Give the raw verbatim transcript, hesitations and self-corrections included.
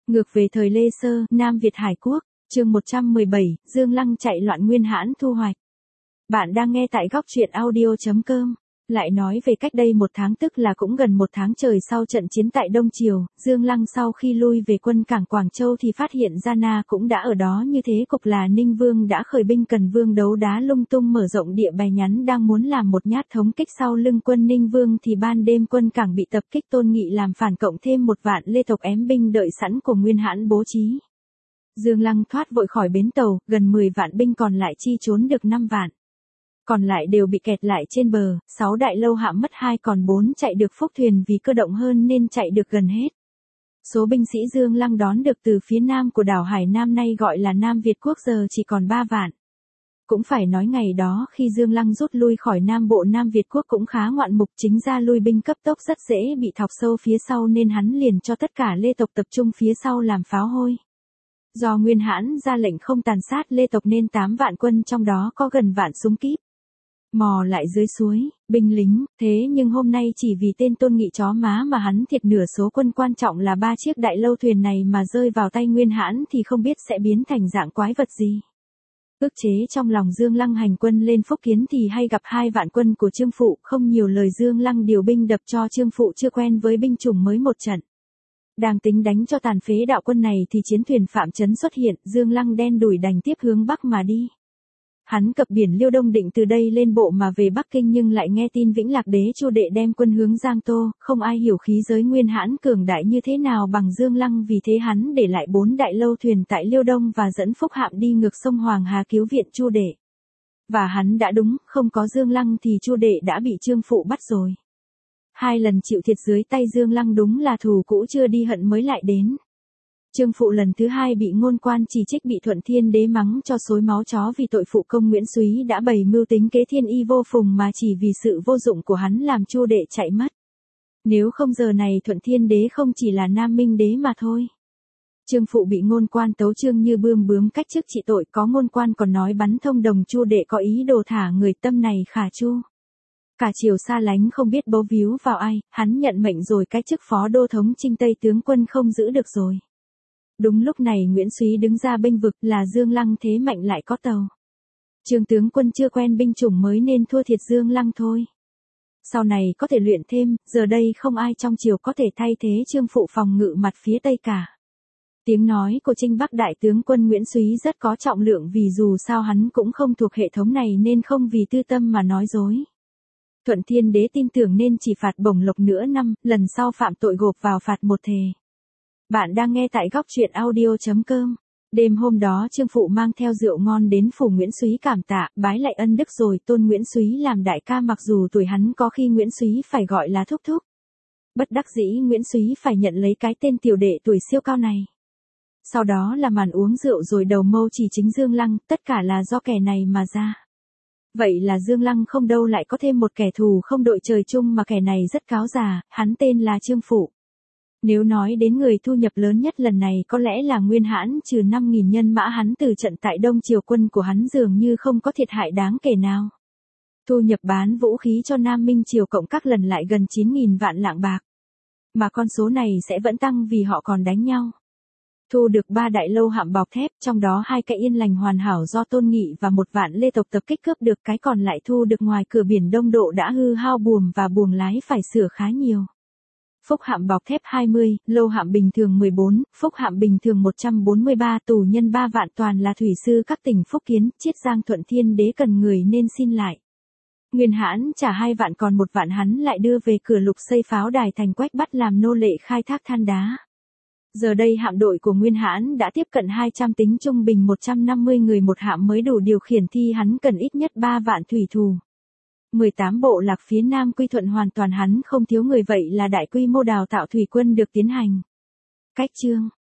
Ngược về thời Lê Sơ, Nam Việt Hải Quốc, chương một trăm mười bảy, Dương Lăng chạy loạn Nguyên Hãn thu hoạch. Bạn đang nghe tại góc truyện audio chấm com. Lại nói về cách đây một tháng, tức là cũng gần một tháng trời sau trận chiến tại Đông Triều, Dương Lăng sau khi lui về quân cảng Quảng Châu thì phát hiện Gia Na cũng đã ở đó, như thế cục là Ninh Vương đã khởi binh Cần Vương đấu đá lung tung mở rộng địa bè nhắn, đang muốn làm một nhát thống kích sau lưng quân Ninh Vương thì ban đêm quân cảng bị tập kích, Tôn Nghị làm phản cộng thêm một vạn Lê tộc ém binh đợi sẵn của Nguyên Hãn bố trí. Dương Lăng thoát vội khỏi bến tàu, gần mười vạn binh còn lại chi trốn được năm vạn. Còn lại đều bị kẹt lại trên bờ, sáu đại lâu hạm mất hai còn bốn chạy được phúc thuyền vì cơ động hơn nên chạy được gần hết. Số binh sĩ Dương Lăng đón được từ phía nam của đảo Hải Nam nay gọi là Nam Việt Quốc giờ chỉ còn ba vạn. Cũng phải nói ngày đó khi Dương Lăng rút lui khỏi Nam Bộ Nam Việt Quốc cũng khá ngoạn mục, chính ra lui binh cấp tốc rất dễ bị thọc sâu phía sau nên hắn liền cho tất cả Lê tộc tập trung phía sau làm pháo hôi. Do Nguyên Hãn ra lệnh không tàn sát Lê tộc nên tám vạn quân trong đó có gần vạn súng kíp mò lại dưới suối, binh lính, thế nhưng hôm nay chỉ vì tên Tôn Nghị chó má mà hắn thiệt nửa số quân, quan trọng là ba chiếc đại lâu thuyền này mà rơi vào tay Nguyên Hãn thì không biết sẽ biến thành dạng quái vật gì. Ức chế trong lòng Dương Lăng hành quân lên Phúc Kiến thì hay gặp hai vạn quân của Trương Phụ, không nhiều lời Dương Lăng điều binh đập cho Trương Phụ chưa quen với binh chủng mới một trận. Đang tính đánh cho tàn phế đạo quân này thì chiến thuyền Phạm Trấn xuất hiện, Dương Lăng đen đủi đành tiếp hướng Bắc mà đi. Hắn cập biển Liêu Đông định từ đây lên bộ mà về Bắc Kinh, nhưng lại nghe tin Vĩnh Lạc Đế Chu Đệ đem quân hướng Giang Tô, không ai hiểu khí giới Nguyên Hãn cường đại như thế nào bằng Dương Lăng, vì thế hắn để lại bốn đại lâu thuyền tại Liêu Đông và dẫn Phúc hạm đi ngược sông Hoàng Hà cứu viện Chu Đệ. Và hắn đã đúng, không có Dương Lăng thì Chu Đệ đã bị Trương Phụ bắt rồi. Hai lần chịu thiệt dưới tay Dương Lăng đúng là thù cũ chưa đi hận mới lại đến. Trương Phụ lần thứ hai bị Ngôn Quan chỉ trích, bị Thuận Thiên Đế mắng cho xối máu chó vì tội phụ công Nguyễn Súy đã bày mưu tính kế thiên y vô phùng mà chỉ vì sự vô dụng của hắn làm Chu Đệ chạy mất. Nếu không giờ này Thuận Thiên Đế không chỉ là Nam Minh Đế mà thôi. Trương Phụ bị Ngôn Quan tấu chương như bươm bướm cách chức trị tội, có Ngôn Quan còn nói bắn thông đồng Chu Đệ có ý đồ thả người, tâm này khả chu. Cả triều xa lánh không biết bấu víu vào ai, hắn nhận mệnh rồi cái chức phó đô thống Trinh Tây tướng quân không giữ được rồi. Đúng lúc này Nguyễn Súy đứng ra bênh vực, là Dương Lăng thế mạnh lại có tàu. Trương tướng quân chưa quen binh chủng mới nên thua thiệt Dương Lăng thôi. Sau này có thể luyện thêm, giờ đây không ai trong triều có thể thay thế Trương Phụ phòng ngự mặt phía Tây cả. Tiếng nói của Trinh Bắc đại tướng quân Nguyễn Súy rất có trọng lượng, vì dù sao hắn cũng không thuộc hệ thống này nên không vì tư tâm mà nói dối. Thuận Thiên Đế tin tưởng nên chỉ phạt bổng lộc nửa năm, lần sau phạm tội gộp vào phạt một thề. Bạn đang nghe tại góc truyện audio chấm com. Đêm hôm đó Trương Phụ mang theo rượu ngon đến phủ Nguyễn Súy cảm tạ, bái lại ân đức rồi tôn Nguyễn Súy làm đại ca, mặc dù tuổi hắn có khi Nguyễn Súy phải gọi là thúc thúc. Bất đắc dĩ Nguyễn Súy phải nhận lấy cái tên tiểu đệ tuổi siêu cao này. Sau đó là màn uống rượu rồi đầu mâu chỉ chính Dương Lăng, tất cả là do kẻ này mà ra. Vậy là Dương Lăng không đâu lại có thêm một kẻ thù không đội trời chung, mà kẻ này rất cáo già, hắn tên là Trương Phụ. Nếu nói đến người thu nhập lớn nhất lần này có lẽ là Nguyên Hãn, trừ năm nghìn nhân mã hắn từ trận tại Đông Triều, quân của hắn dường như không có thiệt hại đáng kể nào. Thu nhập bán vũ khí cho Nam Minh Triều cộng các lần lại gần chín nghìn vạn lạng bạc. Mà con số này sẽ vẫn tăng vì họ còn đánh nhau. Thu được ba đại lâu hạm bọc thép, trong đó hai cái Yên Lành hoàn hảo do Tôn Nghị và một vạn Lê tộc tập kích cướp được, cái còn lại thu được ngoài cửa biển Đông Độ đã hư hao buồm và buồng lái phải sửa khá nhiều. Phúc hạm bọc thép hai mươi, lâu hạm bình thường mười bốn, phúc hạm bình thường một trăm bốn mươi ba, tù nhân ba vạn toàn là thủy sư các tỉnh Phúc Kiến, Chiết Giang. Thuận Thiên Đế cần người nên xin lại. Nguyên Hãn trả hai vạn còn một vạn hắn lại đưa về cửa lục xây pháo đài thành Quách Bắt làm nô lệ khai thác than đá. Giờ đây hạm đội của Nguyên Hãn đã tiếp cận hai trăm, tính trung bình một trăm năm mươi người một hạm mới đủ điều khiển thì hắn cần ít nhất ba vạn thủy thủ. mười tám bộ lạc phía Nam quy thuận hoàn toàn hắn không thiếu người, vậy là đại quy mô đào tạo thủy quân được tiến hành. Cách chương